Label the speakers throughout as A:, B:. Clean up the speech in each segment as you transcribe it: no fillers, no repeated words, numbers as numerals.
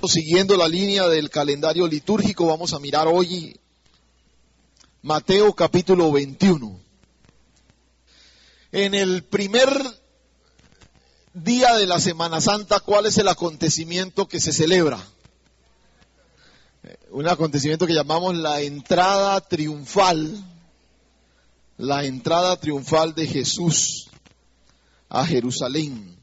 A: Siguiendo la línea del calendario litúrgico, vamos a mirar hoy Mateo capítulo 21. En el primer día de la Semana Santa, ¿cuál es el acontecimiento que se celebra? Un acontecimiento que llamamos la entrada triunfal de Jesús a Jerusalén.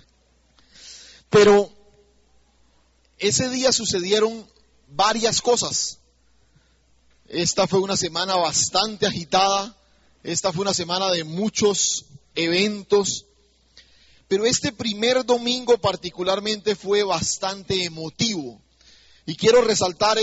A: Pero ese día sucedieron varias cosas. Esta fue una semana bastante agitada, esta fue una semana de muchos eventos, pero este primer domingo particularmente fue bastante emotivo. Y quiero resaltar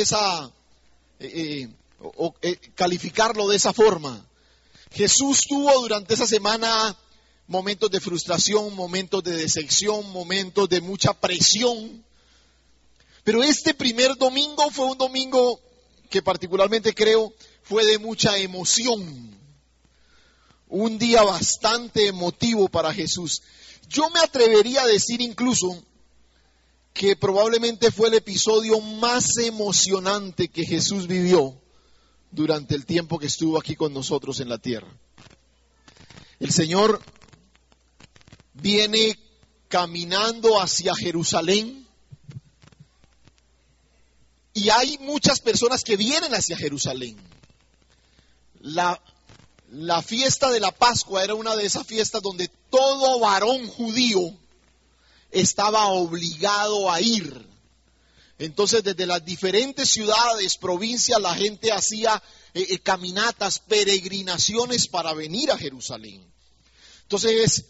A: calificarlo de esa forma. Jesús tuvo durante esa semana momentos de frustración, momentos de decepción, momentos de mucha presión. Pero este primer domingo fue un domingo que particularmente creo fue de mucha emoción. Un día bastante emotivo para Jesús. Yo me atrevería a decir incluso que probablemente fue el episodio más emocionante que Jesús vivió durante el tiempo que estuvo aquí con nosotros en la tierra. El Señor viene caminando hacia Jerusalén. Y hay muchas personas que vienen hacia Jerusalén. La fiesta de la Pascua era una de esas fiestas donde todo varón judío estaba obligado a ir. Entonces, desde las diferentes ciudades, provincias, la gente hacía caminatas, peregrinaciones para venir a Jerusalén. Entonces,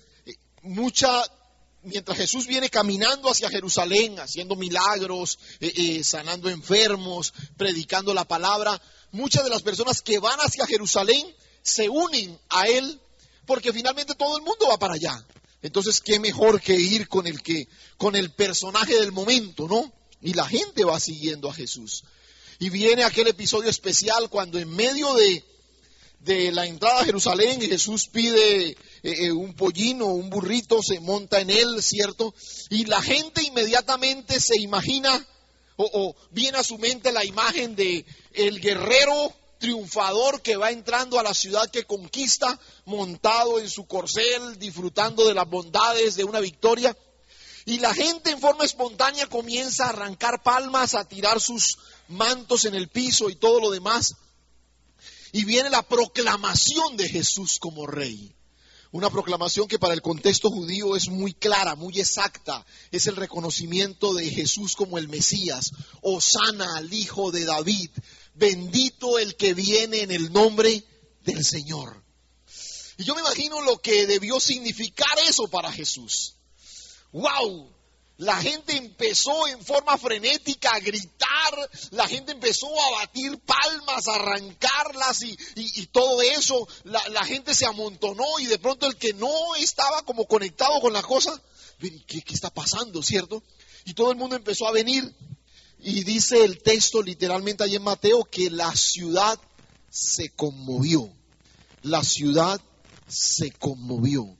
A: mientras Jesús viene caminando hacia Jerusalén, haciendo milagros, sanando enfermos, predicando la palabra, muchas de las personas que van hacia Jerusalén se unen a Él, porque finalmente todo el mundo va para allá. Entonces, qué mejor que ir con el personaje del momento, ¿no? Y la gente va siguiendo a Jesús. Y viene aquel episodio especial cuando en medio de la entrada a Jerusalén, Jesús pide un pollino, un burrito, se monta en él, ¿cierto? Y la gente inmediatamente se imagina, o viene a su mente la imagen de el guerrero triunfador que va entrando a la ciudad que conquista, montado en su corcel, disfrutando de las bondades de una victoria. Y la gente en forma espontánea comienza a arrancar palmas, a tirar sus mantos en el piso y todo lo demás. Y viene la proclamación de Jesús como rey. Una proclamación que para el contexto judío es muy clara, muy exacta. Es el reconocimiento de Jesús como el Mesías. Hosana al Hijo de David. Bendito el que viene en el nombre del Señor. Y yo me imagino lo que debió significar eso para Jesús. ¡Wow! La gente empezó en forma frenética a gritar, la gente empezó a batir palmas, a arrancarlas y todo eso. La gente se amontonó y de pronto el que no estaba como conectado con la cosa, ¿qué está pasando, cierto? Y todo el mundo empezó a venir y dice el texto literalmente ahí en Mateo que la ciudad se conmovió. La ciudad se conmovió.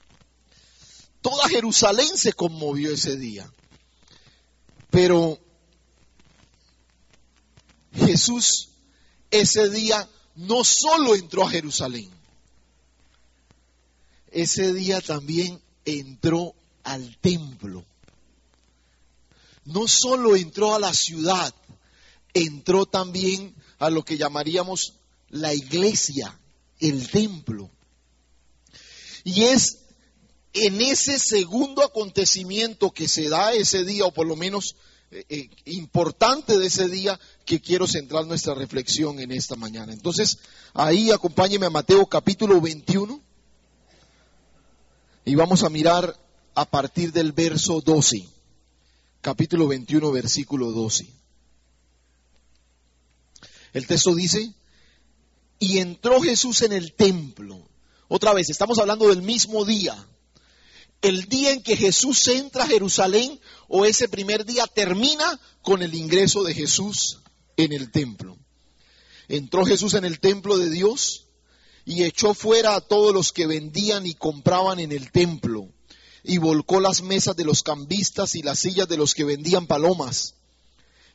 A: Toda Jerusalén se conmovió ese día. Pero Jesús ese día no solo entró a Jerusalén, ese día también entró al templo. No solo entró a la ciudad, entró también a lo que llamaríamos la iglesia, el templo. Y es en ese segundo acontecimiento que se da ese día, o por lo menos importante de ese día, que quiero centrar nuestra reflexión en esta mañana. Entonces, ahí acompáñeme a Mateo capítulo 21 y vamos a mirar a partir del verso 12. Capítulo 21, versículo 12. El texto dice: y entró Jesús en el templo. Otra vez, estamos hablando del mismo día. El día en que Jesús entra a Jerusalén, o ese primer día termina con el ingreso de Jesús en el templo. Entró Jesús en el templo de Dios y echó fuera a todos los que vendían y compraban en el templo, y volcó las mesas de los cambistas y las sillas de los que vendían palomas.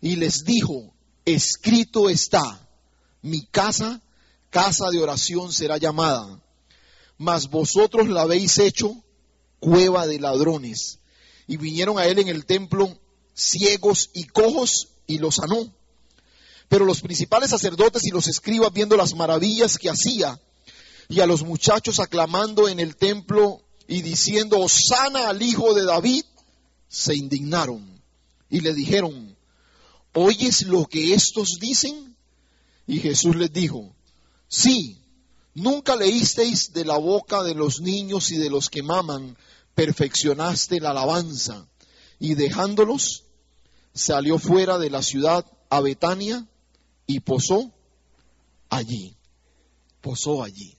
A: y les dijo: escrito está, mi casa, casa de oración será llamada, mas vosotros la habéis hecho cueva de ladrones. Y vinieron a él en el templo ciegos y cojos, y los sanó. Pero los principales sacerdotes y los escribas, viendo las maravillas que hacía, y a los muchachos aclamando en el templo y diciendo: Hosana al hijo de David, se indignaron y le dijeron: ¿oyes lo que estos dicen? Y Jesús les dijo: sí, nunca leísteis de la boca de los niños y de los que maman, perfeccionaste la alabanza. Y dejándolos, salió fuera de la ciudad a Betania y posó allí. Posó allí.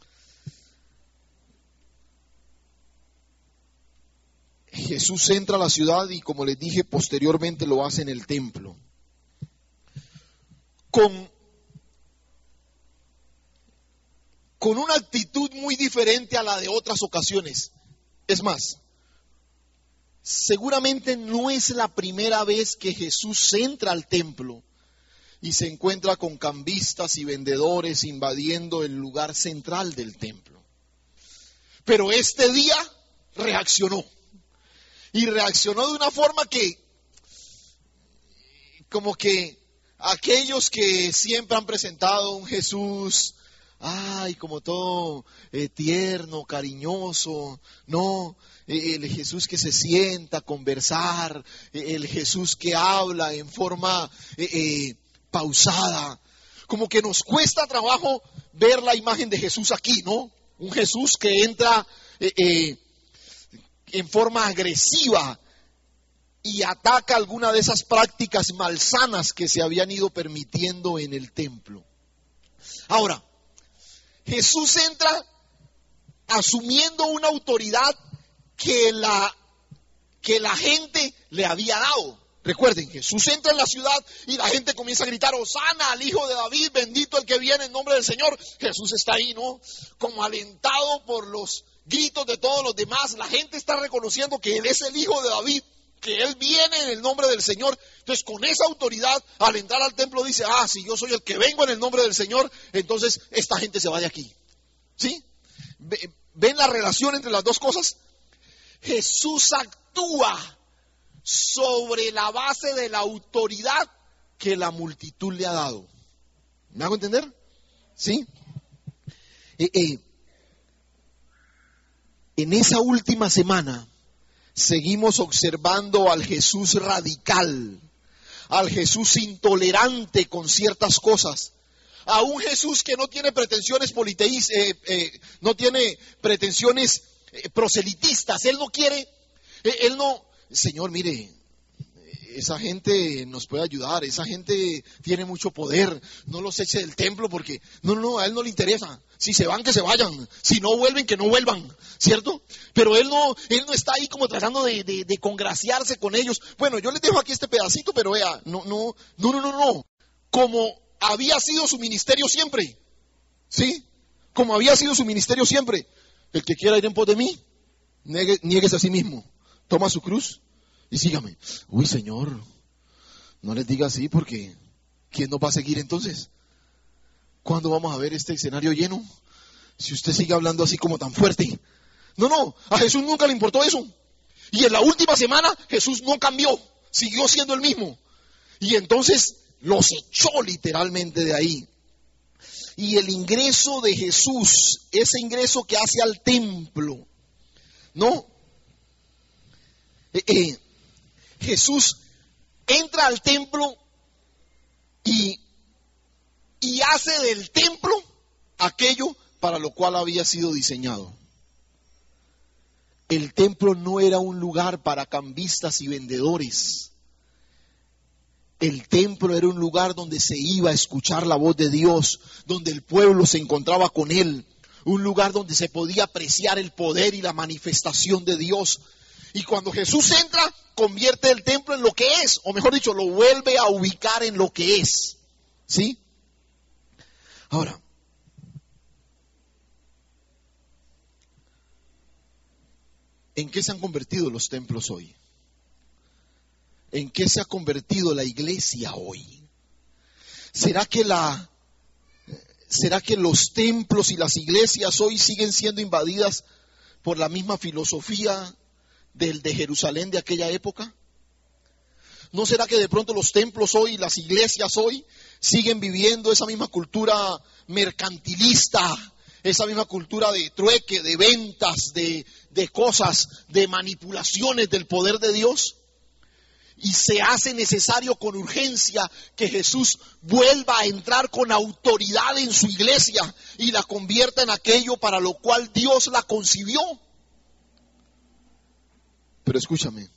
A: Jesús entra a la ciudad y, como les dije, posteriormente lo hace en el templo. Con una actitud muy diferente a la de otras ocasiones. Es más, seguramente no es la primera vez que Jesús entra al templo y se encuentra con cambistas y vendedores invadiendo el lugar central del templo. Pero este día reaccionó. Y reaccionó de una forma que, como que aquellos que siempre han presentado un Jesús, como todo tierno, cariñoso, no, el Jesús que se sienta a conversar, el Jesús que habla en forma pausada, como que nos cuesta trabajo ver la imagen de Jesús aquí, ¿no? Un Jesús que entra en forma agresiva y ataca alguna de esas prácticas malsanas que se habían ido permitiendo en el templo. Ahora, Jesús entra asumiendo una autoridad que la gente le había dado. Recuerden, Jesús entra en la ciudad y la gente comienza a gritar: Hosana al hijo de David, bendito el que viene en nombre del Señor. Jesús está ahí, ¿no? Como alentado por los gritos de todos los demás. La gente está reconociendo que Él es el hijo de David, que Él viene en el nombre del Señor. Entonces, con esa autoridad, al entrar al templo dice: si yo soy el que vengo en el nombre del Señor, entonces esta gente se va de aquí. ¿Sí? ¿Ven la relación entre las dos cosas? Jesús actúa sobre la base de la autoridad que la multitud le ha dado. ¿Me hago entender? ¿Sí? En esa última semana seguimos observando al Jesús radical, al Jesús intolerante con ciertas cosas, a un Jesús que no tiene pretensiones no tiene pretensiones proselitistas. Él no quiere, Señor, mire, esa gente nos puede ayudar, esa gente tiene mucho poder, no los eche del templo porque, a Él no le interesa. Si se van, que se vayan, si no vuelven, que no vuelvan, ¿cierto? Pero Él no está ahí como tratando de congraciarse con ellos. Bueno, yo les dejo aquí este pedacito, pero vea, no. Como había sido su ministerio siempre, ¿sí? Como había sido su ministerio siempre. El que quiera ir en pos de mí, niéguese a sí mismo, toma su cruz y sígame. Uy, Señor, no les diga así, porque ¿quién nos va a seguir entonces? ¿Cuándo vamos a ver este escenario lleno? Si usted sigue hablando así como tan fuerte. No, a Jesús nunca le importó eso. Y en la última semana Jesús no cambió, siguió siendo el mismo. Y entonces los echó literalmente de ahí. Y el ingreso de Jesús, ese ingreso que hace al templo, ¿no? Jesús entra al templo y hace del templo aquello para lo cual había sido diseñado. El templo no era un lugar para cambistas y vendedores. El templo era un lugar donde se iba a escuchar la voz de Dios, donde el pueblo se encontraba con Él, un lugar donde se podía apreciar el poder y la manifestación de Dios. Y cuando Jesús entra, convierte el templo en lo que es, o mejor dicho, lo vuelve a ubicar en lo que es. ¿Sí? Ahora, ¿en qué se han convertido los templos hoy? ¿En qué se ha convertido la iglesia hoy? ¿Será que los templos y las iglesias hoy siguen siendo invadidas por la misma filosofía de Jerusalén de aquella época? ¿No será que de pronto los templos hoy, las iglesias hoy, siguen viviendo esa misma cultura mercantilista, esa misma cultura de trueque, de ventas, de cosas, de manipulaciones del poder de Dios? Y se hace necesario con urgencia que Jesús vuelva a entrar con autoridad en su iglesia y la convierta en aquello para lo cual Dios la concibió. Pero escúchame,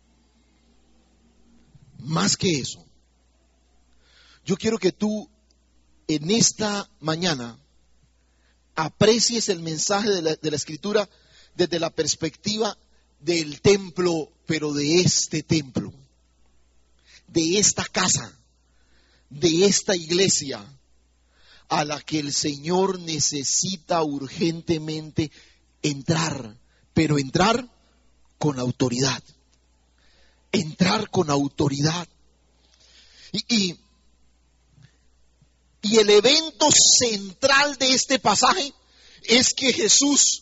A: más que eso, yo quiero que tú en esta mañana aprecies el mensaje de la Escritura desde la perspectiva del templo, pero de este templo, de esta casa, de esta iglesia a la que el Señor necesita urgentemente entrar, pero entrar con autoridad. Entrar con autoridad. Y el evento central de este pasaje es que Jesús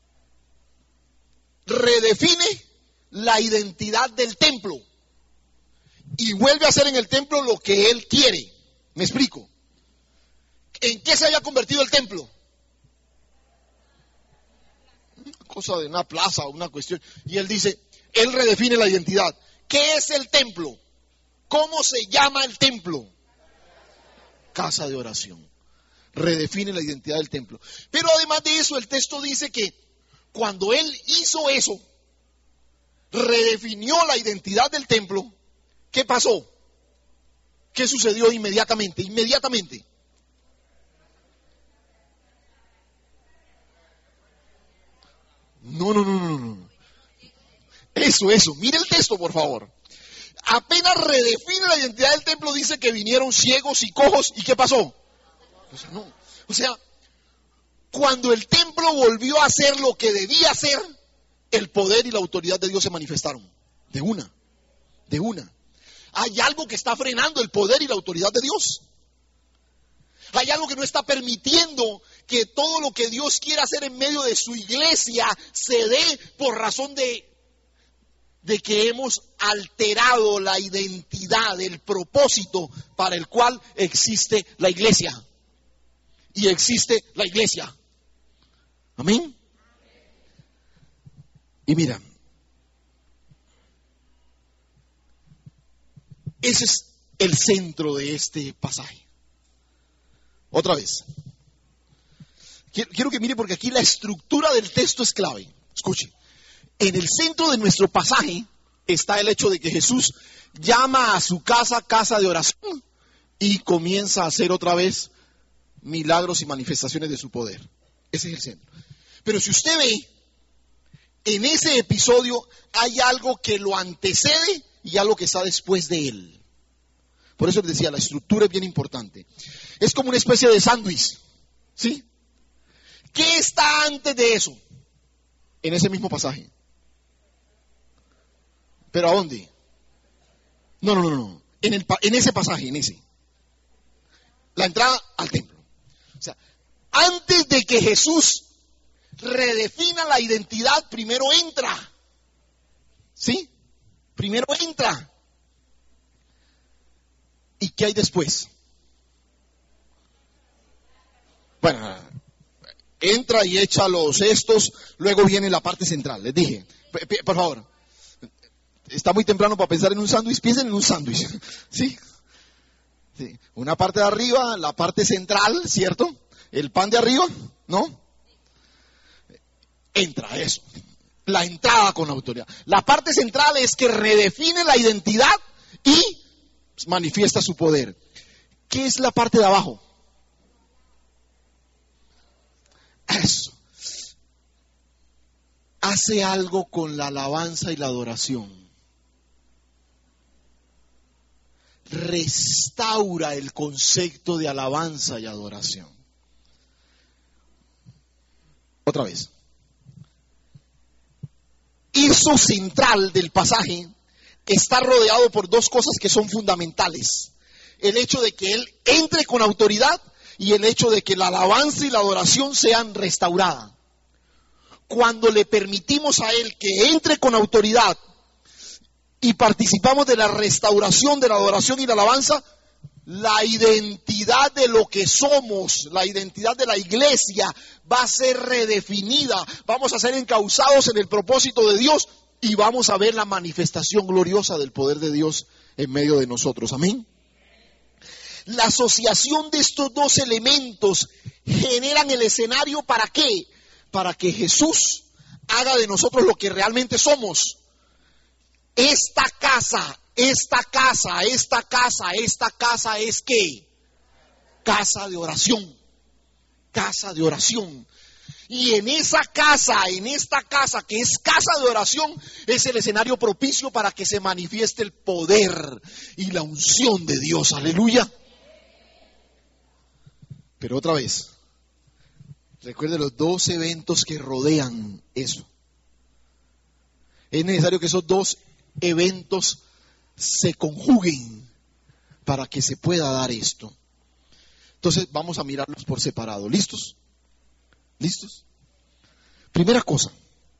A: redefine la identidad del templo y vuelve a hacer en el templo lo que Él quiere. ¿Me explico? ¿En qué se había convertido el templo? Una cosa de una plaza o una cuestión. Y Él dice, Él redefine la identidad. ¿Qué es el templo? ¿Cómo se llama el templo? Casa de oración. Redefine la identidad del templo. Pero además de eso, el texto dice que cuando Él hizo eso, redefinió la identidad del templo, ¿qué pasó? ¿Qué sucedió inmediatamente? Inmediatamente. No. Eso. Mire el texto, por favor. Apenas redefine la identidad del templo, dice que vinieron ciegos y cojos. ¿Y qué pasó? O sea, cuando el templo volvió a hacer lo que debía hacer, el poder y la autoridad de Dios se manifestaron. De una. Hay algo que está frenando el poder y la autoridad de Dios. Hay algo que no está permitiendo que todo lo que Dios quiere hacer en medio de su iglesia se dé por razón de que hemos alterado la identidad, el propósito para el cual existe la iglesia. Y existe la iglesia. Amén. Y mira, ese es el centro de este pasaje. Otra vez. Quiero que mire porque aquí la estructura del texto es clave. Escuche. En el centro de nuestro pasaje está el hecho de que Jesús llama a su casa, casa de oración, y comienza a hacer otra vez milagros y manifestaciones de su poder. Ese es el centro. Pero si usted ve, en ese episodio hay algo que lo antecede y algo que está después de él. Por eso les decía, la estructura es bien importante. Es como una especie de sándwich, ¿sí? ¿Qué está antes de eso? En ese mismo pasaje. ¿Pero a dónde? No. En ese pasaje, en ese. La entrada al templo. O sea, antes de que Jesús redefina la identidad, primero entra. ¿Sí? Primero entra. ¿Y qué hay después? Bueno, entra y echa los cestos, luego viene la parte central. Les dije, por favor, está muy temprano para pensar en un sándwich, piensen en un sándwich. ¿Sí? Sí. Una parte de arriba, la parte central, ¿cierto? El pan de arriba, ¿no? Entra eso. La entrada con autoridad. La parte central es que redefine la identidad y manifiesta su poder. ¿Qué es la parte de abajo? Eso. Hace algo con la alabanza y la adoración. Restaura el concepto de alabanza y adoración. Otra vez. Eso central del pasaje está rodeado por dos cosas que son fundamentales. El hecho de que Él entre con autoridad y el hecho de que la alabanza y la adoración sean restauradas. Cuando le permitimos a Él que entre con autoridad y participamos de la restauración de la adoración y la alabanza, la identidad de lo que somos, la identidad de la iglesia va a ser redefinida. Vamos a ser encauzados en el propósito de Dios y vamos a ver la manifestación gloriosa del poder de Dios en medio de nosotros. Amén. La asociación de estos dos elementos generan el escenario ¿para qué? Para que Jesús haga de nosotros lo que realmente somos. Esta casa es ¿qué? Casa de oración. Casa de oración. Y en esta casa que es casa de oración, es el escenario propicio para que se manifieste el poder y la unción de Dios. Aleluya. Pero otra vez, recuerde los dos eventos que rodean eso. Es necesario que esos dos eventos se conjuguen para que se pueda dar esto. Entonces vamos a mirarlos por separado. ¿Listos? ¿Listos? Primera cosa,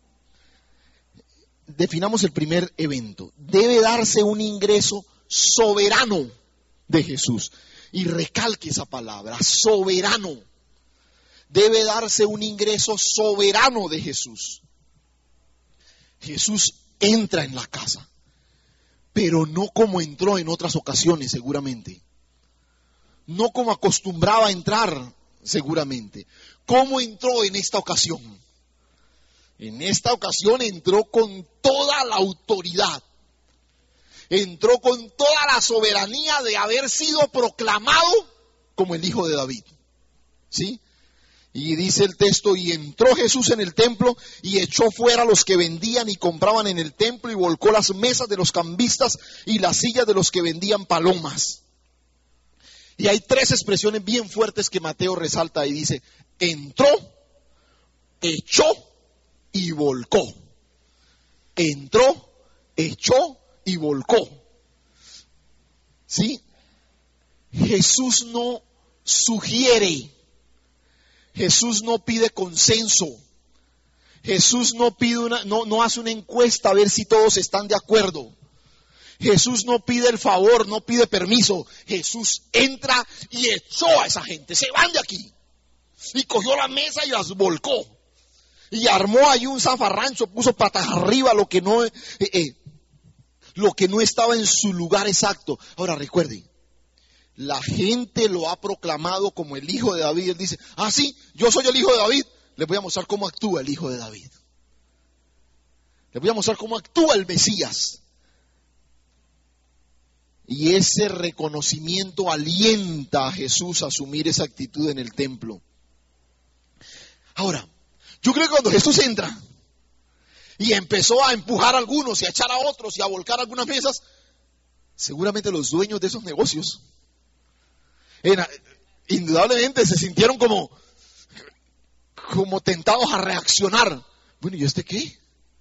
A: definamos el primer evento. Debe darse un ingreso soberano de Jesús. Y recalque esa palabra, soberano. Debe darse un ingreso soberano de Jesús. Jesús entra en la casa, pero no como entró en otras ocasiones seguramente. No como acostumbraba a entrar seguramente. ¿Cómo entró en esta ocasión? En esta ocasión entró con toda la autoridad. Entró con toda la soberanía de haber sido proclamado como el Hijo de David. ¿Sí? Y dice el texto, y entró Jesús en el templo y echó fuera a los que vendían y compraban en el templo y volcó las mesas de los cambistas y las sillas de los que vendían palomas. Y hay tres expresiones bien fuertes que Mateo resalta y dice, entró, echó y volcó. Entró, echó y volcó. ¿Sí? Jesús no sugiere. Jesús no pide consenso. Jesús no hace una encuesta a ver si todos están de acuerdo. Jesús no pide el favor, no pide permiso. Jesús entra y echó a esa gente. Se van de aquí. Y cogió la mesa y las volcó. Y armó ahí un zafarrancho, puso patas arriba lo que no estaba en su lugar exacto. Ahora recuerden, la gente lo ha proclamado como el Hijo de David. Él dice, sí, yo soy el Hijo de David. Les voy a mostrar cómo actúa el Hijo de David. Les voy a mostrar cómo actúa el Mesías. Y ese reconocimiento alienta a Jesús a asumir esa actitud en el templo. Ahora, yo creo que cuando Jesús entra y empezó a empujar a algunos y a echar a otros y a volcar algunas mesas, seguramente los dueños de esos negocios indudablemente se sintieron como tentados a reaccionar. Bueno, ¿y este qué?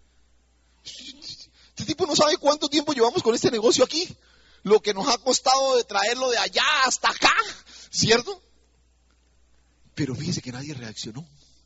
A: Este tipo no sabe cuánto tiempo llevamos con este negocio aquí. Lo que nos ha costado de traerlo de allá hasta acá, ¿cierto? Pero fíjese que nadie reaccionó.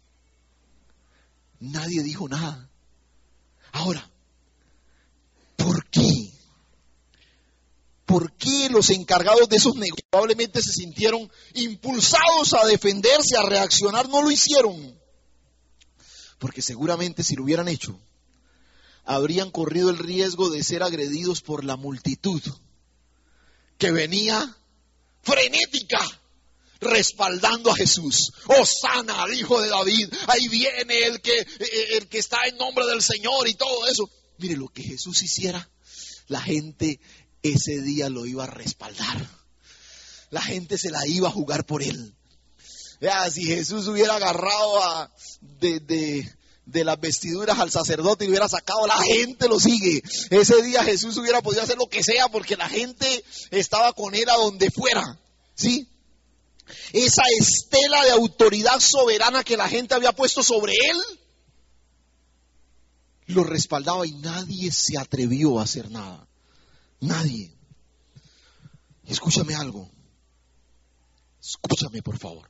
A: Nadie dijo nada. Ahora, ¿por qué? ¿Por qué los encargados de esos negocios probablemente se sintieron impulsados a defenderse, a reaccionar? No lo hicieron. Porque seguramente si lo hubieran hecho, habrían corrido el riesgo de ser agredidos por la multitud que venía frenética respaldando a Jesús. Hosana al Hijo de David, ahí viene el que está en nombre del Señor y todo eso. Mire, lo que Jesús hiciera, la gente ese día lo iba a respaldar. La gente se la iba a jugar por él. Vea, si Jesús hubiera agarrado de las vestiduras al sacerdote y lo hubiera sacado, la gente lo sigue. Ese día Jesús hubiera podido hacer lo que sea porque la gente estaba con él a donde fuera. ¿Sí? Esa estela de autoridad soberana que la gente había puesto sobre él, lo respaldaba y nadie se atrevió a hacer nada. Nadie. Y escúchame algo. Escúchame, por favor.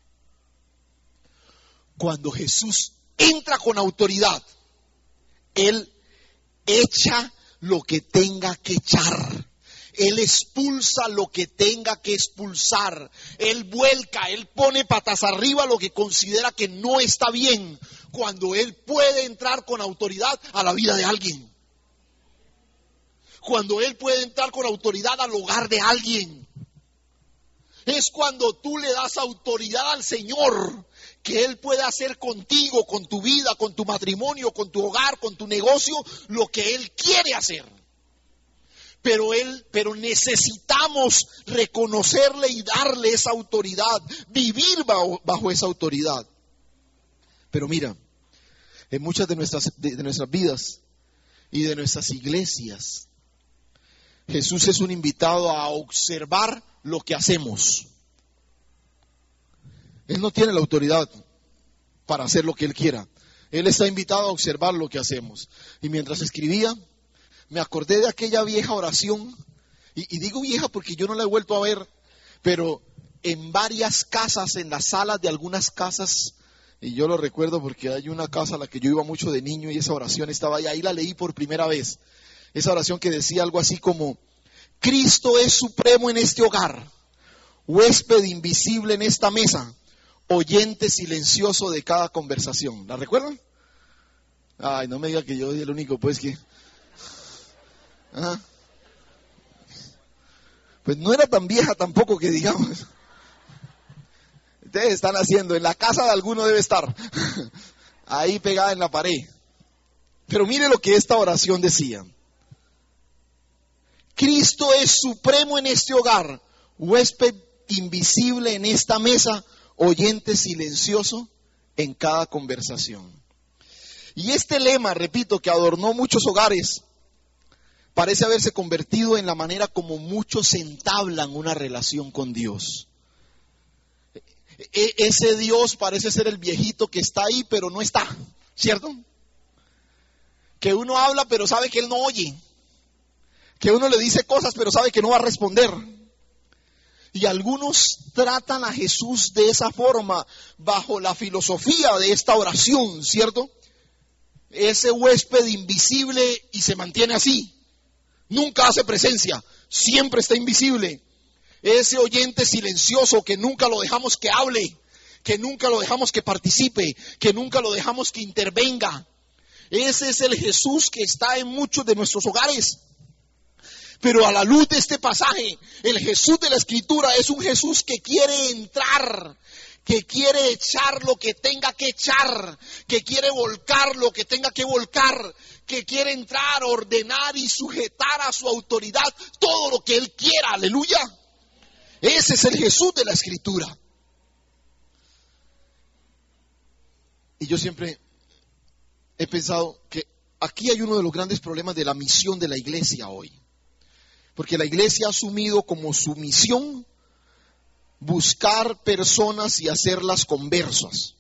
A: Cuando Jesús entra con autoridad, Él echa lo que tenga que echar. Él expulsa lo que tenga que expulsar. Él vuelca, Él pone patas arriba lo que considera que no está bien. Cuando Él puede entrar con autoridad a la vida de alguien. Cuando Él puede entrar con autoridad al hogar de alguien. Es cuando tú le das autoridad al Señor, que Él puede hacer contigo, con tu vida, con tu matrimonio, con tu hogar, con tu negocio, lo que Él quiere hacer. Pero necesitamos reconocerle y darle esa autoridad, vivir bajo esa autoridad. Pero mira, en muchas de nuestras vidas y de nuestras iglesias, Jesús es un invitado a observar lo que hacemos. Él no tiene la autoridad para hacer lo que Él quiera. Él está invitado a observar lo que hacemos. Y mientras escribía, me acordé de aquella vieja oración. Y digo vieja porque yo no la he vuelto a ver, pero en varias casas, en las salas de algunas casas, y yo lo recuerdo porque hay una casa a la que yo iba mucho de niño y esa oración estaba ahí. Ahí la leí por primera vez. Esa oración que decía algo así como: Cristo es supremo en este hogar, huésped invisible en esta mesa, oyente silencioso de cada conversación. ¿La recuerdan? Ay, no me diga que yo soy el único, pues que... Ajá. Pues no era tan vieja tampoco que digamos. Ustedes están haciendo, en la casa de alguno debe estar, ahí pegada en la pared. Pero mire lo que esta oración decía. Cristo es supremo en este hogar, huésped invisible en esta mesa, oyente silencioso en cada conversación. Y este lema, repito, que adornó muchos hogares, parece haberse convertido en la manera como muchos entablan una relación con Dios. Ese Dios parece ser el viejito que está ahí, pero no está, ¿cierto? Que uno habla, pero sabe que Él no oye. Que uno le dice cosas, pero sabe que no va a responder. Y algunos tratan a Jesús de esa forma, bajo la filosofía de esta oración, ¿cierto? Ese huésped invisible y se mantiene así. Nunca hace presencia, siempre está invisible. Ese oyente silencioso que nunca lo dejamos que hable, que nunca lo dejamos que participe, que nunca lo dejamos que intervenga. Ese es el Jesús que está en muchos de nuestros hogares. Pero a la luz de este pasaje, el Jesús de la Escritura es un Jesús que quiere entrar, que quiere echar lo que tenga que echar, que quiere volcar lo que tenga que volcar, que quiere entrar, ordenar y sujetar a su autoridad todo lo que Él quiera. Aleluya. Ese es el Jesús de la Escritura. Y yo siempre he pensado que aquí hay uno de los grandes problemas de la misión de la iglesia hoy. Porque la iglesia ha asumido como su misión buscar personas y hacerlas conversos,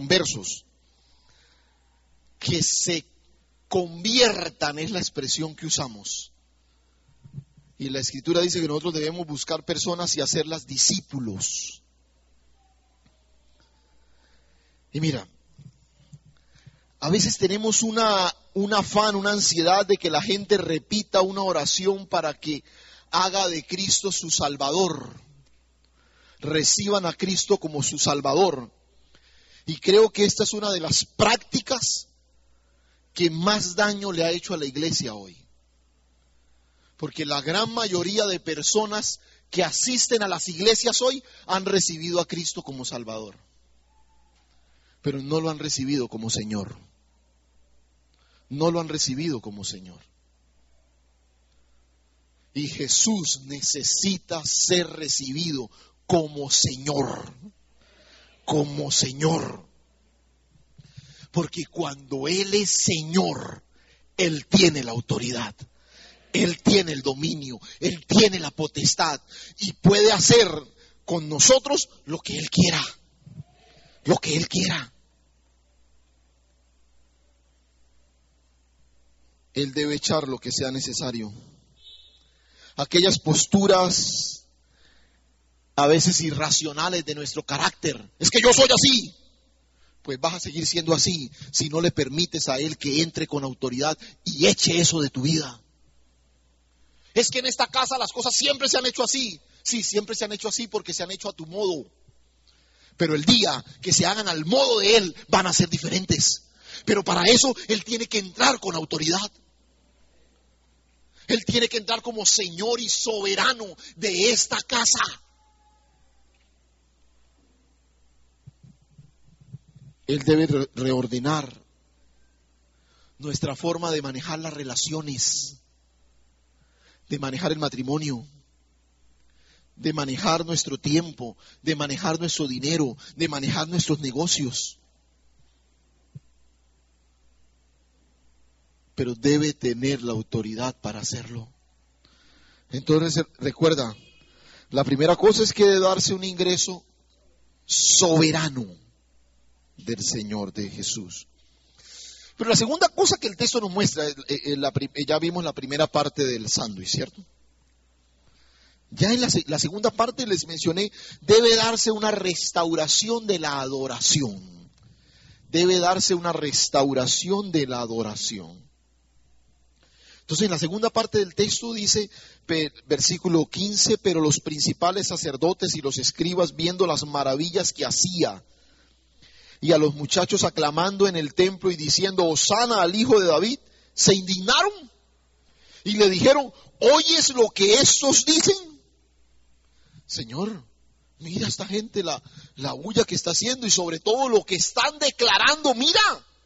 A: que se conviertan, es la expresión que usamos. Y la Escritura dice que nosotros debemos buscar personas y hacerlas discípulos. Y mira, a veces tenemos un afán, una ansiedad de que la gente repita una oración para que haga de Cristo su Salvador. Reciban a Cristo como su Salvador. Y creo que esta es una de las prácticas que más daño le ha hecho a la iglesia hoy. Porque la gran mayoría de personas que asisten a las iglesias hoy han recibido a Cristo como Salvador, pero no lo han recibido como Señor. No lo han recibido como Señor. Y Jesús necesita ser recibido como Señor. Como Señor. Porque cuando Él es Señor, Él tiene la autoridad. Él tiene el dominio. Él tiene la potestad. Y puede hacer con nosotros lo que Él quiera. Lo que Él quiera. Él debe echar lo que sea necesario. aquellas posturas a veces irracionales de nuestro carácter. Es que yo soy así. Pues vas a seguir siendo así si no le permites a Él que entre con autoridad y eche eso de tu vida. Es que en esta casa las cosas siempre se han hecho así. Sí, siempre se han hecho así porque se han hecho a tu modo. Pero el día que se hagan al modo de Él van a ser diferentes. Pero para eso Él tiene que entrar con autoridad. Él tiene que entrar como Señor y soberano de esta casa. Él debe reordenar nuestra forma de manejar las relaciones, de manejar el matrimonio, de manejar nuestro tiempo, de manejar nuestro dinero, de manejar nuestros negocios. Pero debe tener la autoridad para hacerlo. Entonces, recuerda, la primera cosa es que debe darse un ingreso soberano del Señor, de Jesús. Pero la segunda cosa que el texto nos muestra, ya vimos la primera parte del sándwich, ¿cierto? Ya en la segunda parte les mencioné, debe darse una restauración de la adoración. Debe darse una restauración de la adoración. Entonces en la segunda parte del texto dice, versículo 15, pero los principales sacerdotes y los escribas viendo las maravillas que hacía, y a los muchachos aclamando en el templo y diciendo, Hosana al Hijo de David, se indignaron y le dijeron, ¿oyes lo que estos dicen? Señor, mira esta gente, la bulla que está haciendo y sobre todo lo que están declarando, mira.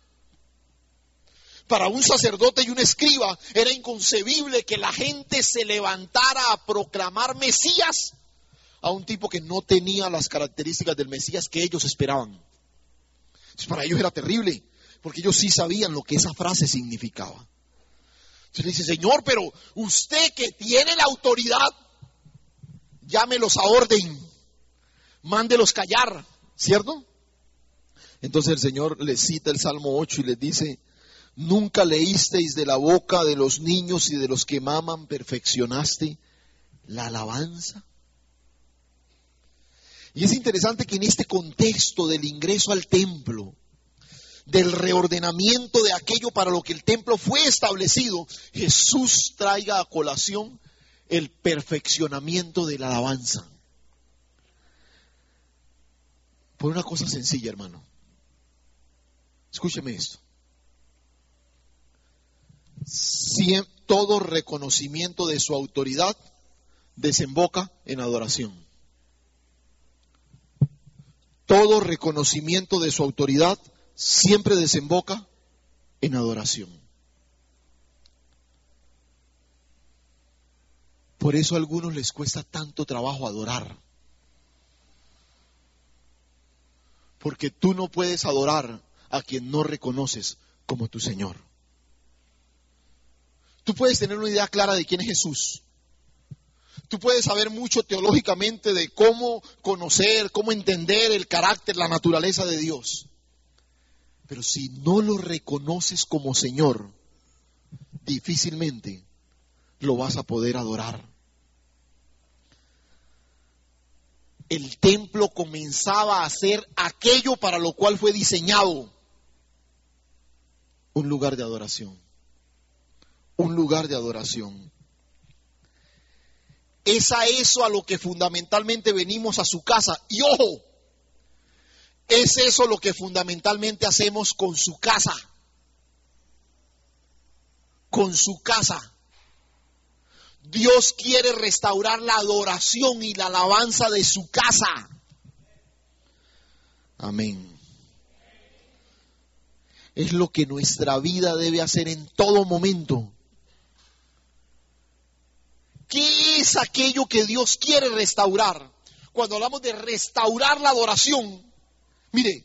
A: Para un sacerdote y un escriba era inconcebible que la gente se levantara a proclamar Mesías a un tipo que no tenía las características del Mesías que ellos esperaban. Entonces, para ellos era terrible, porque ellos sí sabían lo que esa frase significaba. Entonces le dice, Señor, pero usted que tiene la autoridad, llámelos a orden, mándelos callar, ¿cierto? Entonces el Señor les cita el Salmo 8 y les dice, ¿nunca leísteis de la boca de los niños y de los que maman perfeccionaste la alabanza? Y es interesante que en este contexto del ingreso al templo, del reordenamiento de aquello para lo que el templo fue establecido, Jesús traiga a colación el perfeccionamiento de la alabanza. Por una cosa sencilla, hermano. Escúcheme esto. Todo reconocimiento de su autoridad desemboca en adoración. Todo reconocimiento de su autoridad siempre desemboca en adoración. Por eso a algunos les cuesta tanto trabajo adorar. Porque tú no puedes adorar a quien no reconoces como tu Señor. Tú puedes tener una idea clara de quién es Jesús. Tú puedes saber mucho teológicamente de cómo conocer, cómo entender el carácter, la naturaleza de Dios. Pero si no lo reconoces como Señor, difícilmente lo vas a poder adorar. El templo comenzaba a ser aquello para lo cual fue diseñado, un lugar de adoración. Un lugar de adoración. Es a eso a lo que fundamentalmente venimos a su casa. Y ojo, es eso lo que fundamentalmente hacemos con su casa. Con su casa. Dios quiere restaurar la adoración y la alabanza de su casa. Amén. Es lo que nuestra vida debe hacer en todo momento. ¿Qué es aquello que Dios quiere restaurar? Cuando hablamos de restaurar la adoración, mire,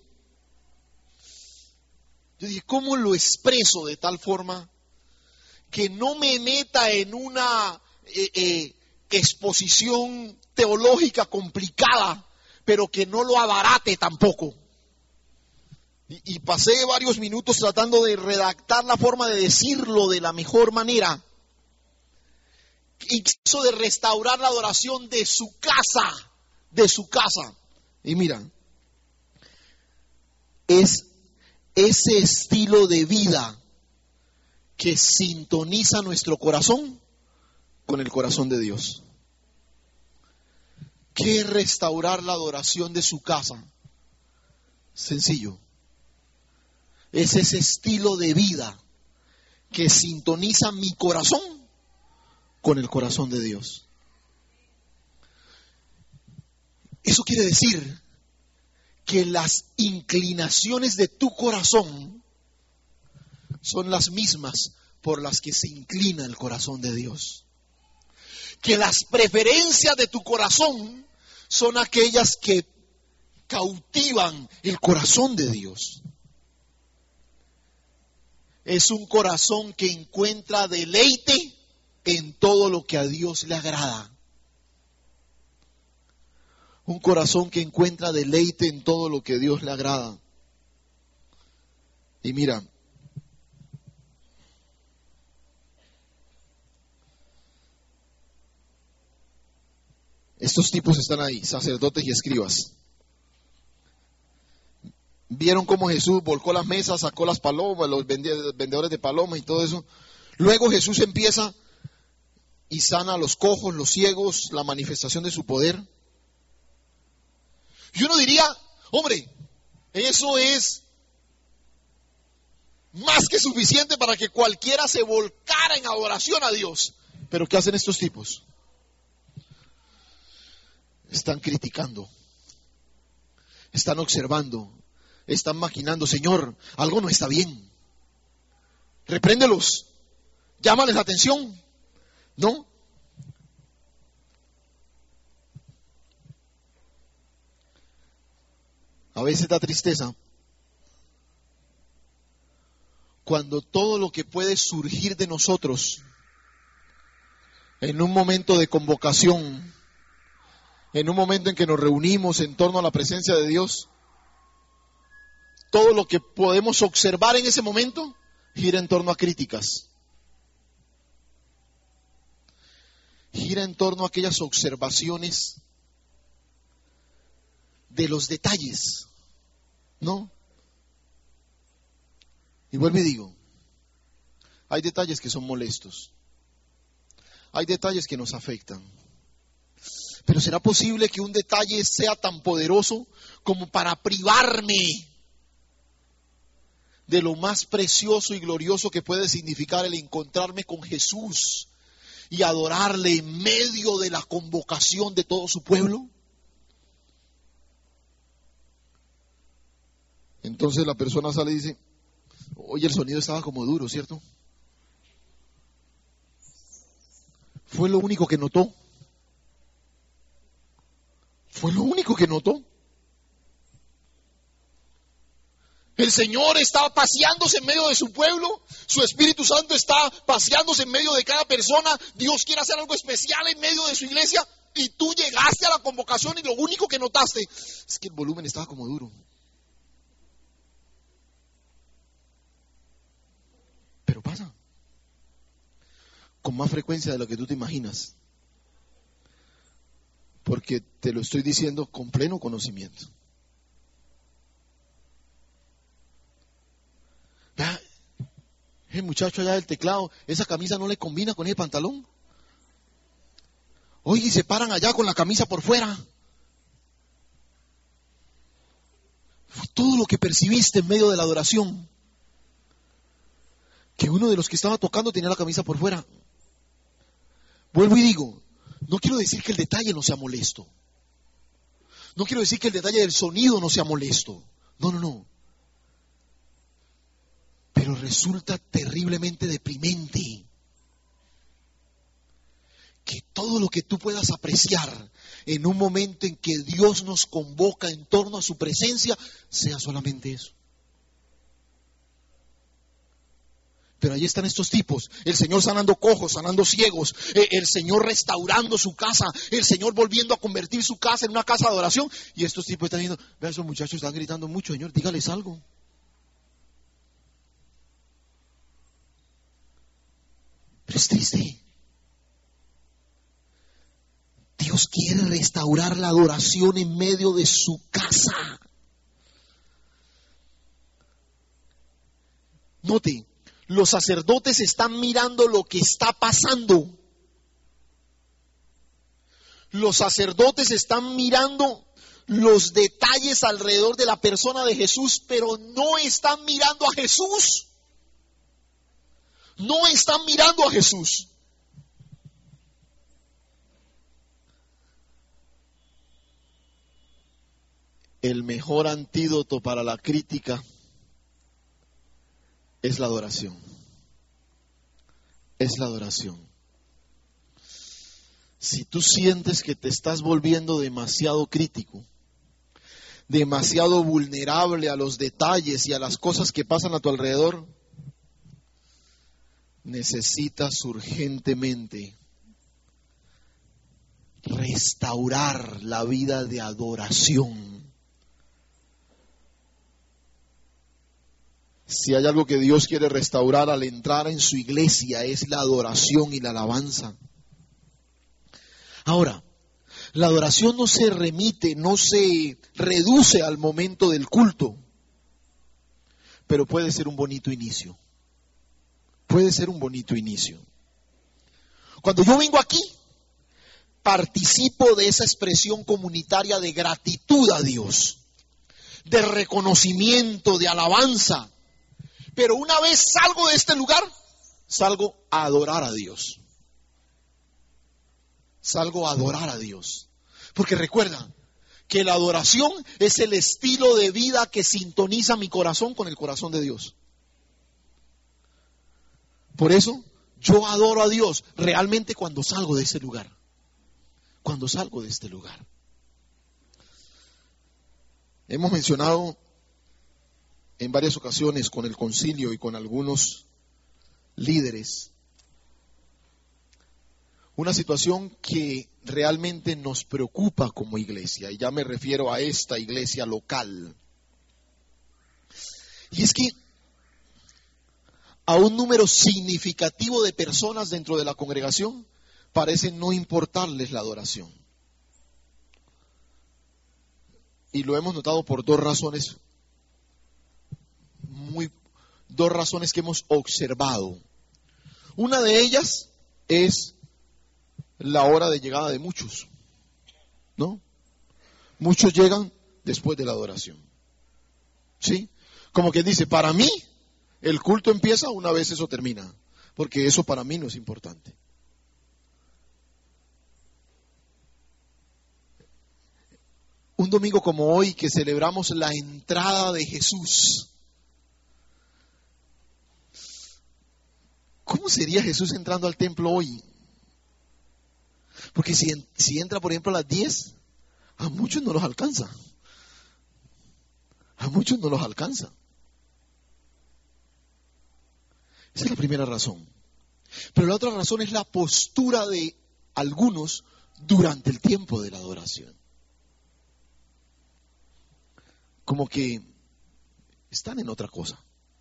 A: yo dije, ¿cómo lo expreso de tal forma que no me meta en una exposición teológica complicada, pero que no lo abarate tampoco? Y pasé varios minutos tratando de redactar la forma de decirlo de la mejor manera. incluso de restaurar la adoración de su casa, de su casa. Y mira, es ese estilo de vida que sintoniza nuestro corazón con el corazón de Dios. ¿Qué es restaurar la adoración de su casa? Sencillo. Es ese estilo de vida que sintoniza mi corazón con el corazón de Dios. Eso quiere decir que las inclinaciones de tu corazón son las mismas por las que se inclina el corazón de Dios. Que las preferencias de tu corazón son aquellas que cautivan el corazón de Dios. Es un corazón que encuentra deleite en todo lo que a Dios le agrada. Un corazón que encuentra deleite en todo lo que a Dios le agrada. Y mira, estos tipos están ahí, sacerdotes y escribas. Vieron cómo Jesús volcó las mesas, sacó las palomas, los vendedores de palomas y todo eso. Luego Jesús empieza y sana a los cojos, los ciegos, la manifestación de su poder. Y uno diría, hombre, eso es más que suficiente para que cualquiera se volcara en adoración a Dios. Pero ¿qué hacen estos tipos? Están criticando, están observando, están maquinando. Señor, algo no está bien. Repréndelos, llámales la atención. ¿No? A veces da tristeza cuando todo lo que puede surgir de nosotros en un momento de convocación, en un momento en que nos reunimos en torno a la presencia de Dios, todo lo que podemos observar en ese momento gira en torno a críticas. Gira en torno a aquellas observaciones de los detalles, ¿no? Y vuelvo y digo, hay detalles que son molestos, hay detalles que nos afectan, pero ¿será posible que un detalle sea tan poderoso como para privarme de lo más precioso y glorioso que puede significar el encontrarme con Jesús y adorarle en medio de la convocación de todo su pueblo? Entonces la persona sale y dice, oye, el sonido estaba como duro, ¿cierto? Fue lo único que notó. Fue lo único que notó. El Señor está paseándose en medio de su pueblo, su Espíritu Santo está paseándose en medio de cada persona, Dios quiere hacer algo especial en medio de su iglesia, y tú llegaste a la convocación y lo único que notaste es que el volumen estaba como duro. Pero pasa con más frecuencia de lo que tú te imaginas, porque te lo estoy diciendo con pleno conocimiento. Vea, el muchacho allá del teclado, esa camisa no le combina con ese pantalón. Oye, y se paran allá con la camisa por fuera. Fue todo lo que percibiste en medio de la adoración. Que uno de los que estaba tocando tenía la camisa por fuera. Vuelvo y digo, no quiero decir que el detalle no sea molesto. No quiero decir que el detalle del sonido no sea molesto. No. Pero resulta terriblemente deprimente que todo lo que tú puedas apreciar en un momento en que Dios nos convoca en torno a su presencia sea solamente eso. Pero ahí están estos tipos, el Señor sanando cojos, sanando ciegos, el Señor restaurando su casa, el Señor volviendo a convertir su casa en una casa de adoración. Y estos tipos están diciendo, vean, esos muchachos están gritando mucho, Señor, dígales algo. Pero es triste. Dios quiere restaurar la adoración en medio de su casa. Note, los sacerdotes están mirando lo que está pasando. Los sacerdotes están mirando los detalles alrededor de la persona de Jesús, pero no están mirando a Jesús. No están mirando a Jesús. El mejor antídoto para la crítica es la adoración. Es la adoración. Si tú sientes que te estás volviendo demasiado crítico, demasiado vulnerable a los detalles y a las cosas que pasan a tu alrededor, necesitas urgentemente restaurar la vida de adoración. Si hay algo que Dios quiere restaurar al entrar en su iglesia, es la adoración y la alabanza. Ahora, la adoración no se remite, no se reduce al momento del culto, pero puede ser un bonito inicio. Puede ser un bonito inicio. Cuando yo vengo aquí, participo de esa expresión comunitaria de gratitud a Dios, de reconocimiento, de alabanza. Pero una vez salgo de este lugar, salgo a adorar a Dios. Salgo a adorar a Dios. Porque recuerda que la adoración es el estilo de vida que sintoniza mi corazón con el corazón de Dios. Por eso yo adoro a Dios realmente cuando salgo de ese lugar. Cuando salgo de este lugar. Hemos mencionado en varias ocasiones con el concilio y con algunos líderes una situación que realmente nos preocupa como iglesia, y ya me refiero a esta iglesia local. Y es que a un número significativo de personas dentro de la congregación parece no importarles la adoración. Y lo hemos notado por dos razones que hemos observado. Una de ellas es la hora de llegada de muchos, ¿no? Muchos llegan después de la adoración, ¿sí? Como quien dice, para mí el culto empieza una vez eso termina, porque eso para mí no es importante. Un domingo como hoy que celebramos la entrada de Jesús, ¿cómo sería Jesús entrando al templo hoy? Porque si entra, por ejemplo, a las 10, a muchos no los alcanza. A muchos no los alcanza. Esa es la primera razón. Pero la otra razón es la postura de algunos durante el tiempo de la adoración. Como que están en otra cosa.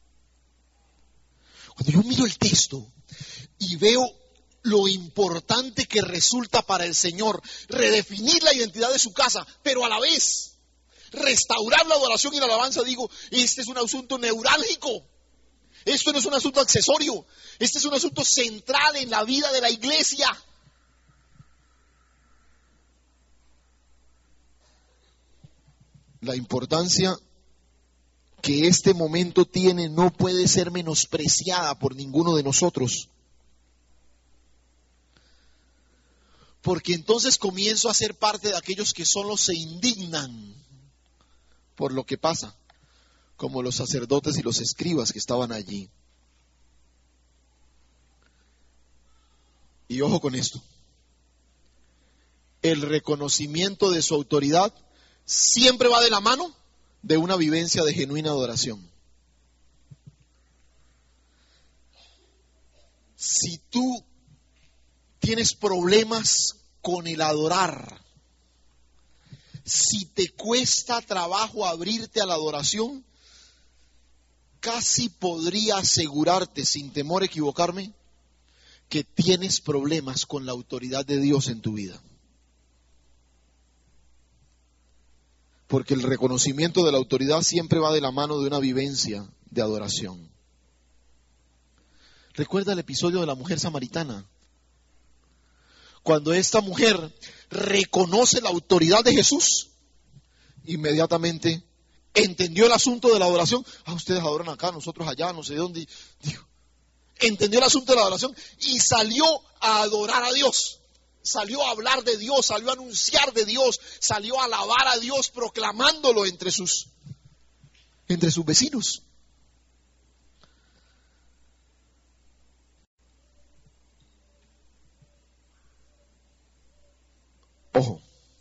A: Cuando yo miro el texto y veo lo importante que resulta para el Señor redefinir la identidad de su casa, pero a la vez restaurar la adoración y la alabanza, digo, este es un asunto neurálgico. Esto no es un asunto accesorio. Este es un asunto central en la vida de la iglesia. La importancia que este momento tiene no puede ser menospreciada por ninguno de nosotros. Porque entonces comienzo a ser parte de aquellos que solo se indignan por lo que pasa, como los sacerdotes y los escribas que estaban allí. Y ojo con esto, el reconocimiento de su autoridad siempre va de la mano de una vivencia de genuina adoración. Si tú tienes problemas con el adorar, si te cuesta trabajo abrirte a la adoración, casi podría asegurarte, sin temor a equivocarme, que tienes problemas con la autoridad de Dios en tu vida. Porque el reconocimiento de la autoridad siempre va de la mano de una vivencia de adoración. ¿Recuerda el episodio de la mujer samaritana? Cuando esta mujer reconoce la autoridad de Jesús, inmediatamente entendió el asunto de la adoración. Ustedes adoran acá, nosotros allá, no sé de dónde. Dijo, entendió el asunto de la adoración y salió a adorar a Dios. Salió a hablar de Dios, salió a anunciar de Dios, salió a alabar a Dios, proclamándolo entre sus vecinos. Ojo,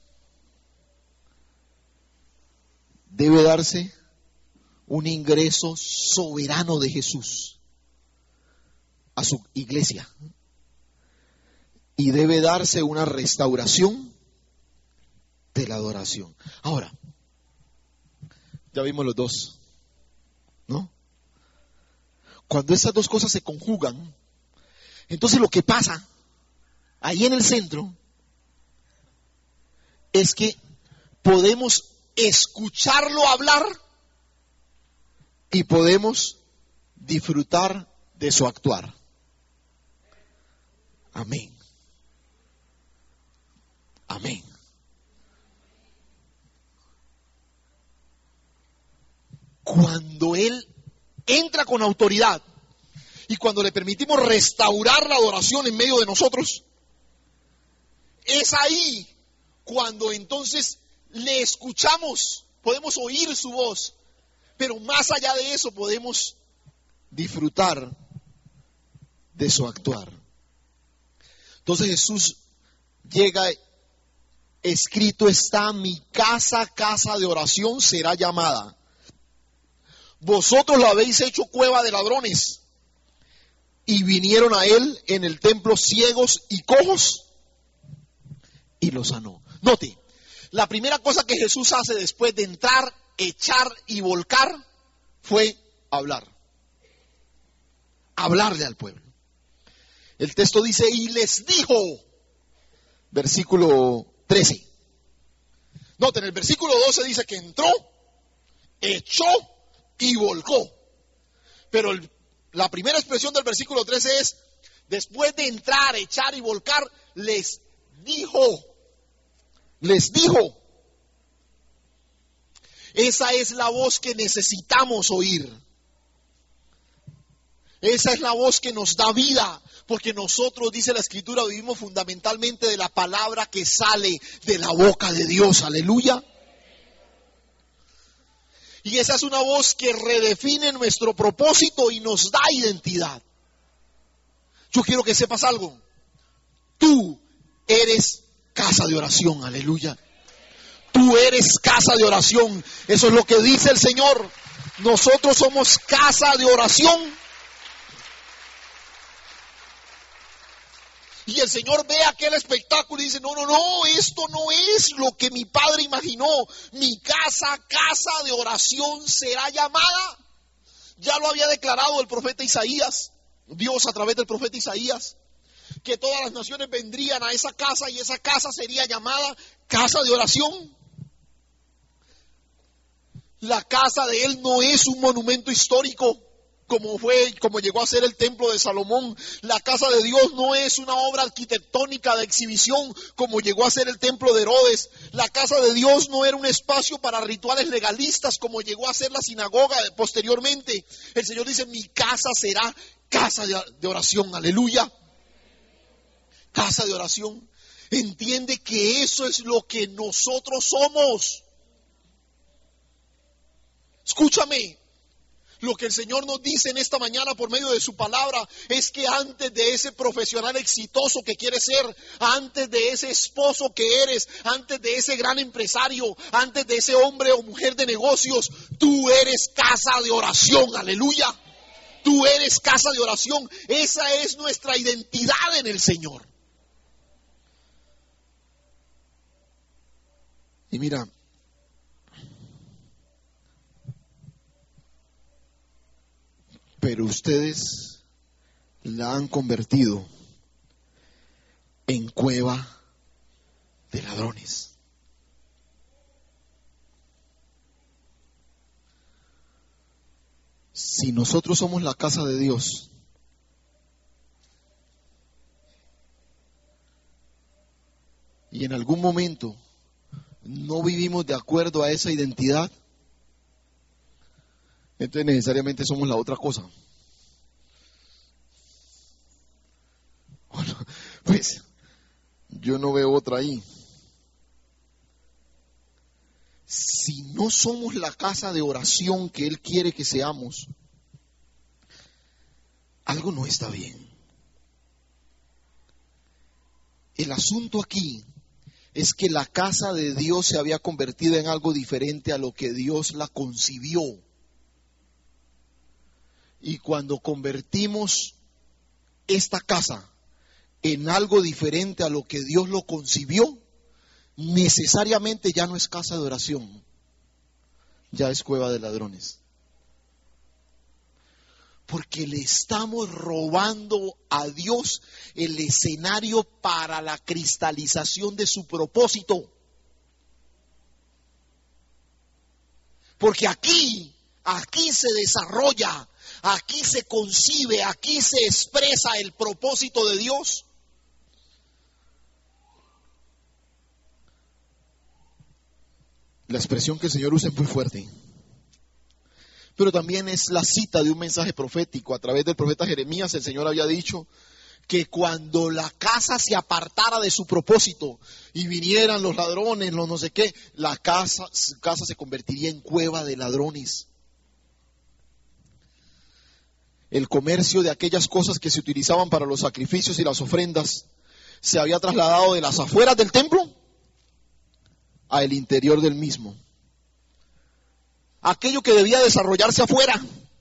A: debe darse un ingreso soberano de Jesús a su iglesia. Y debe darse una restauración de la adoración. Ahora, ya vimos los dos, ¿no? Cuando esas dos cosas se conjugan, entonces lo que pasa ahí en el centro es que podemos escucharlo hablar y podemos disfrutar de su actuar. Amén. Amén. Cuando Él entra con autoridad y cuando le permitimos restaurar la adoración en medio de nosotros, es ahí cuando entonces le escuchamos, podemos oír su voz, pero más allá de eso podemos disfrutar de su actuar. Entonces Jesús llega, escrito está, mi casa, casa de oración será llamada. Vosotros la habéis hecho cueva de ladrones. Y vinieron a él en el templo ciegos y cojos y los sanó. Note, la primera cosa que Jesús hace después de entrar, echar y volcar fue hablar. Hablarle al pueblo. El texto dice, y les dijo, versículo 13. Noten, el versículo 12 dice que entró, echó y volcó. Pero la primera expresión del versículo 13 es, después de entrar, echar y volcar, les dijo. Les dijo. Esa es la voz que necesitamos oír. Esa es la voz que nos da vida, porque nosotros, dice la Escritura, vivimos fundamentalmente de la palabra que sale de la boca de Dios. Aleluya. Y esa es una voz que redefine nuestro propósito y nos da identidad. Yo quiero que sepas algo. Tú eres casa de oración, aleluya. Tú eres casa de oración. Eso es lo que dice el Señor. Nosotros somos casa de oración. Y el Señor ve aquel espectáculo y dice, no, esto no es lo que mi Padre imaginó. Mi casa, casa de oración será llamada. Ya lo había declarado el profeta Isaías, Dios a través del profeta Isaías, que todas las naciones vendrían a esa casa y esa casa sería llamada casa de oración. La casa de Él no es un monumento histórico, como llegó a ser el templo de Salomón. La casa de Dios no es una obra arquitectónica de exhibición, como llegó a ser el templo de Herodes. La casa de Dios no era un espacio para rituales legalistas, como llegó a ser la sinagoga posteriormente. El Señor dice, mi casa será casa de oración, aleluya. Casa de oración. Entiende que eso es lo que nosotros somos. Escúchame. Lo que el Señor nos dice en esta mañana por medio de su palabra es que antes de ese profesional exitoso que quieres ser, antes de ese esposo que eres, antes de ese gran empresario, antes de ese hombre o mujer de negocios, tú eres casa de oración, aleluya. Tú eres casa de oración. Esa es nuestra identidad en el Señor. Y mira, pero ustedes la han convertido en cueva de ladrones. Si nosotros somos la casa de Dios, y en algún momento no vivimos de acuerdo a esa identidad, entonces necesariamente somos la otra cosa. Bueno, pues yo no veo otra ahí. Si no somos la casa de oración que Él quiere que seamos, algo no está bien. El asunto aquí es que la casa de Dios se había convertido en algo diferente a lo que Dios la concibió. Y cuando convertimos esta casa en algo diferente a lo que Dios lo concibió, necesariamente ya no es casa de oración, ya es cueva de ladrones. Porque le estamos robando a Dios el escenario para la cristalización de su propósito. Porque aquí se desarrolla, aquí se concibe, aquí se expresa el propósito de Dios. La expresión que el Señor usa es muy fuerte, pero también es la cita de un mensaje profético. A través del profeta Jeremías, el Señor había dicho que cuando la casa se apartara de su propósito y vinieran los ladrones, los no sé qué, su casa se convertiría en cueva de ladrones. El comercio de aquellas cosas que se utilizaban para los sacrificios y las ofrendas se había trasladado de las afueras del templo al interior del mismo. Aquello que debía desarrollarse afuera,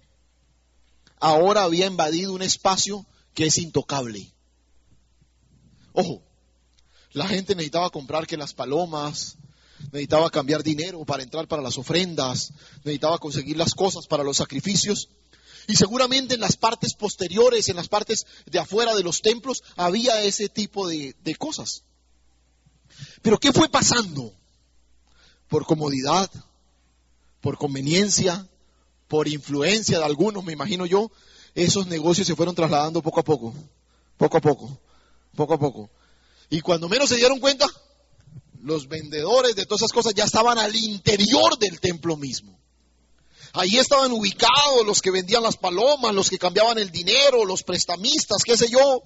A: ahora había invadido un espacio que es intocable. Ojo, la gente necesitaba comprar que las palomas, necesitaba cambiar dinero para entrar para las ofrendas, necesitaba conseguir las cosas para los sacrificios. Y seguramente en las partes posteriores, en las partes de afuera de los templos, había ese tipo de cosas. Pero ¿qué fue pasando? Por comodidad, por conveniencia, por influencia de algunos, me imagino yo, esos negocios se fueron trasladando poco a poco, poco a poco, poco a poco. Y cuando menos se dieron cuenta, los vendedores de todas esas cosas ya estaban al interior del templo mismo. Ahí estaban ubicados los que vendían las palomas, los que cambiaban el dinero, los prestamistas, qué sé yo.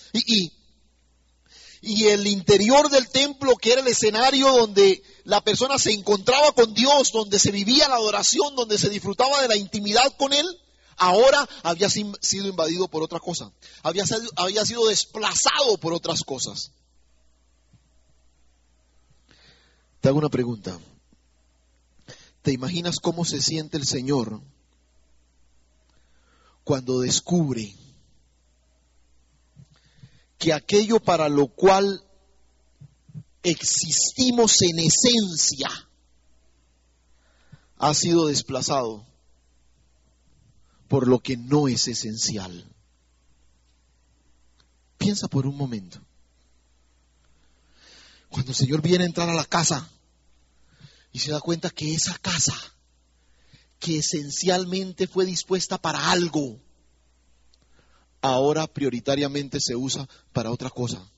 A: Y el interior del templo, que era el escenario donde la persona se encontraba con Dios, donde se vivía la adoración, donde se disfrutaba de la intimidad con Él, ahora había sido invadido por otra cosa. Había sido desplazado por otras cosas. Te hago una pregunta. ¿Te imaginas cómo se siente el Señor cuando descubre que aquello para lo cual existimos en esencia ha sido desplazado por lo que no es esencial? Piensa por un momento. Cuando el Señor viene a entrar a la casa y se da cuenta que esa casa, que esencialmente fue dispuesta para algo, ahora prioritariamente se usa para otra cosa.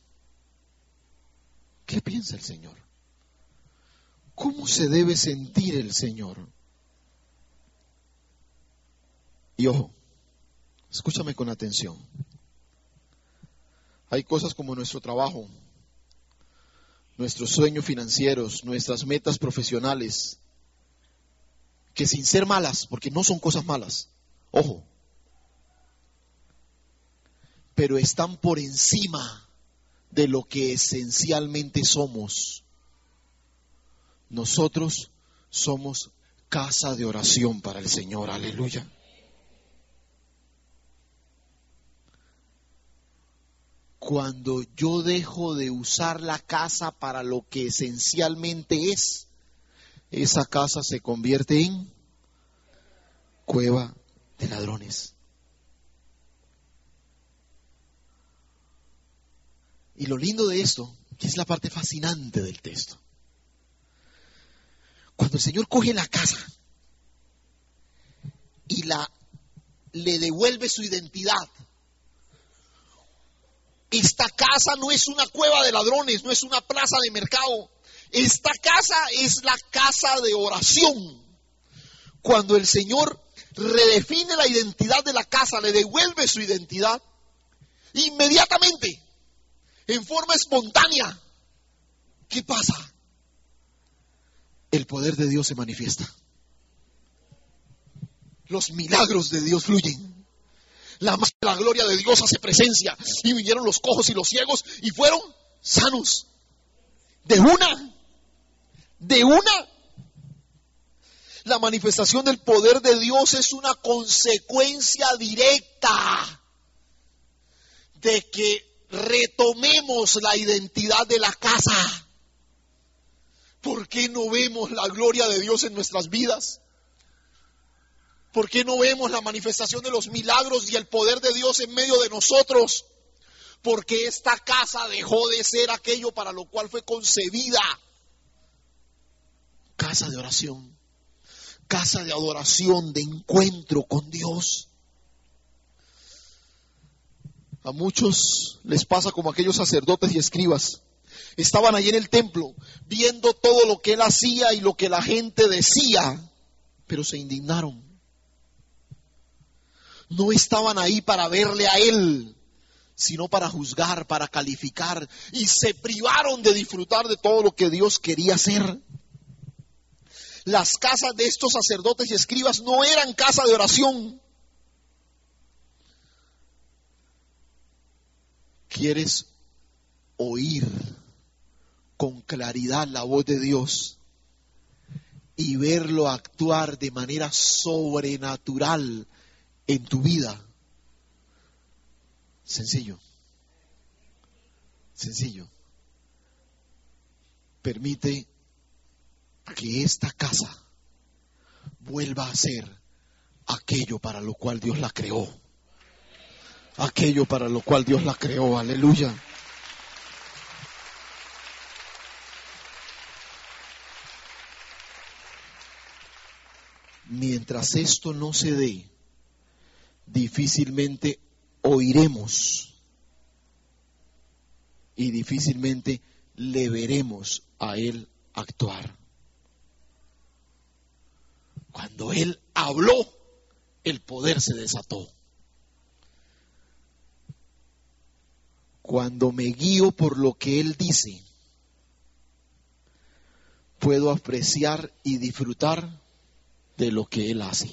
A: ¿Qué piensa el Señor? ¿Cómo se debe sentir el Señor? Y ojo, escúchame con atención. Hay cosas como nuestro trabajo, nuestros sueños financieros, nuestras metas profesionales, que sin ser malas, porque no son cosas malas, ojo, pero están por encima de lo que esencialmente somos. Nosotros somos casa de oración para el Señor, aleluya. Cuando yo dejo de usar la casa para lo que esencialmente es, esa casa se convierte en cueva de ladrones. Y lo lindo de esto, que es la parte fascinante del texto, cuando el Señor coge la casa y la le devuelve su identidad. Esta casa no es una cueva de ladrones, no es una plaza de mercado. Esta casa es la casa de oración. Cuando el Señor redefine la identidad de la casa, le devuelve su identidad, inmediatamente, en forma espontánea, ¿qué pasa? El poder de Dios se manifiesta. Los milagros de Dios fluyen. La gloria de Dios hace presencia. Y vinieron los cojos y los ciegos y fueron sanos. De una. La manifestación del poder de Dios es una consecuencia directa de que retomemos la identidad de la casa. ¿Por qué no vemos la gloria de Dios en nuestras vidas? ¿Por qué no vemos la manifestación de los milagros y el poder de Dios en medio de nosotros? Porque esta casa dejó de ser aquello para lo cual fue concebida. Casa de oración, casa de adoración, de encuentro con Dios. A muchos les pasa como aquellos sacerdotes y escribas. Estaban allí en el templo, viendo todo lo que él hacía y lo que la gente decía, pero se indignaron. No estaban ahí para verle a él, sino para juzgar, para calificar, y se privaron de disfrutar de todo lo que Dios quería hacer. Las casas de estos sacerdotes y escribas no eran casa de oración. ¿Quieres oír con claridad la voz de Dios y verlo actuar de manera sobrenatural en tu vida? Sencillo. Permite que esta casa vuelva a ser aquello para lo cual Dios la creó. Aquello para lo cual Dios la creó. Aleluya. Mientras esto no se dé, difícilmente oiremos y difícilmente le veremos a Él actuar. Cuando Él habló, el poder se desató. Cuando me guío por lo que Él dice, puedo apreciar y disfrutar de lo que Él hace.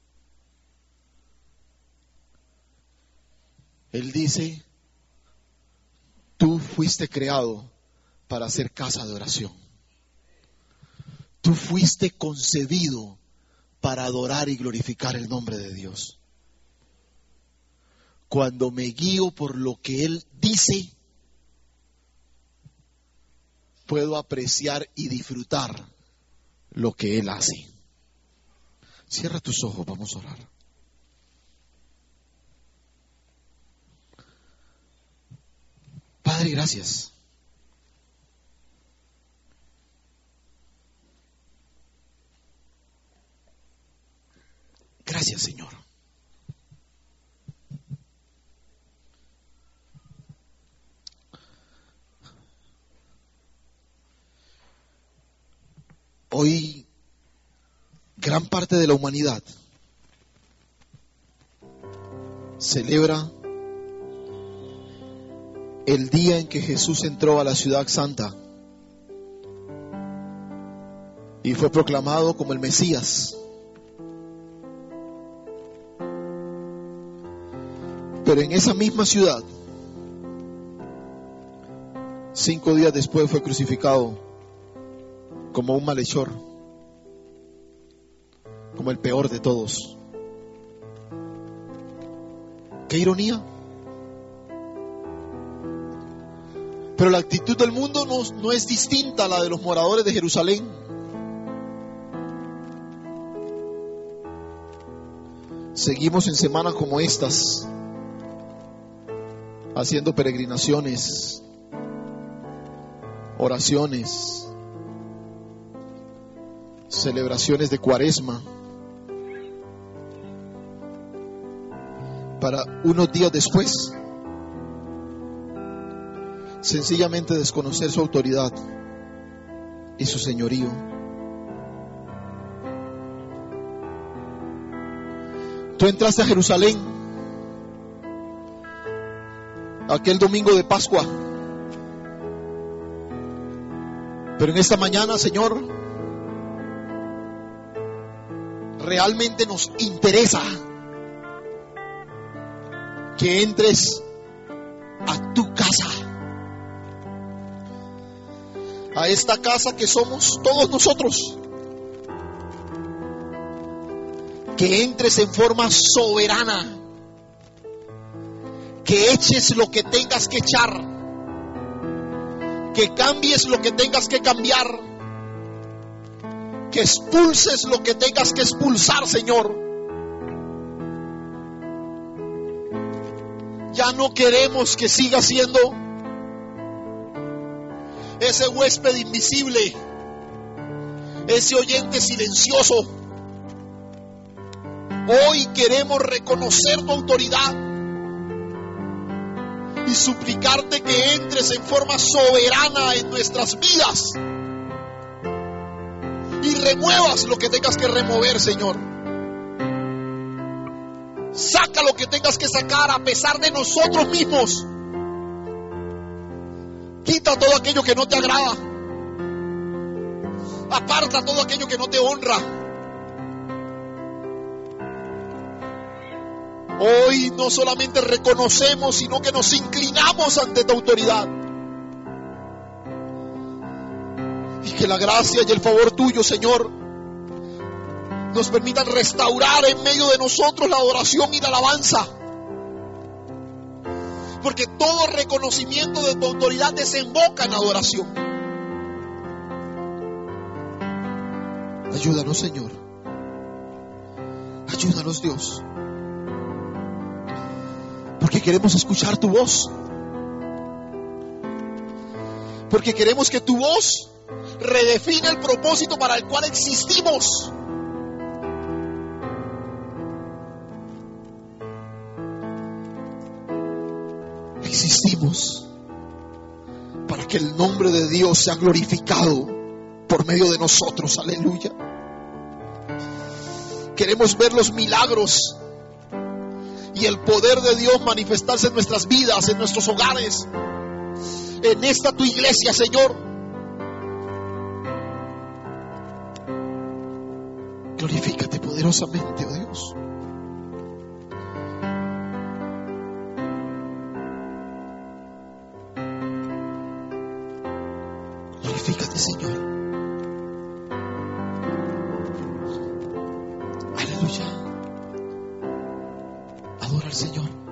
A: Él dice, tú fuiste creado para ser casa de oración. Tú fuiste concebido para adorar y glorificar el nombre de Dios. Cuando me guío por lo que Él dice, puedo apreciar y disfrutar lo que Él hace. Cierra tus ojos, vamos a orar. Padre, gracias. Gracias, Señor. Hoy, gran parte de la humanidad celebra el día en que Jesús entró a la ciudad santa y fue proclamado como el Mesías. Pero en esa misma ciudad, 5 días después fue crucificado como un malhechor, como el peor de todos. ¡Qué ironía! Pero la actitud del mundo no es distinta a la de los moradores de Jerusalén. Seguimos en semanas como estas, haciendo peregrinaciones, oraciones, celebraciones de Cuaresma. para unos días después sencillamente desconocer su autoridad y su señorío. Tú entraste a Jerusalén aquel domingo de Pascua, pero en esta mañana, Señor, realmente nos interesa que entres a tu casa, a esta casa que somos todos nosotros. Que entres en forma soberana, que eches lo que tengas que echar, que cambies lo que tengas que cambiar, que expulses lo que tengas que expulsar, Señor. Ya no queremos que siga siendo ese huésped invisible, ese oyente silencioso. Hoy queremos reconocer tu autoridad y suplicarte que entres en forma soberana en nuestras vidas y remuevas lo que tengas que remover, Señor. Saca lo que tengas que sacar a pesar de nosotros mismos. Quita todo aquello que no te agrada. Aparta todo aquello que no te honra. Hoy no solamente reconocemos, sino que nos inclinamos ante tu autoridad. Y que la gracia y el favor tuyo, Señor, nos permitan restaurar en medio de nosotros la adoración y la alabanza. Porque todo reconocimiento de tu autoridad desemboca en adoración. Ayúdanos, Señor. Ayúdanos, Dios. Porque queremos escuchar tu voz. Porque queremos que tu voz redefine el propósito para el cual existimos. Existimos para que el nombre de Dios sea glorificado por medio de nosotros. Aleluya. Queremos ver los milagros y el poder de Dios manifestarse en nuestras vidas, en nuestros hogares, en esta tu iglesia, Señor. Glorifícate poderosamente, oh Dios. Glorifícate, Señor. Aleluya. Adora al Señor.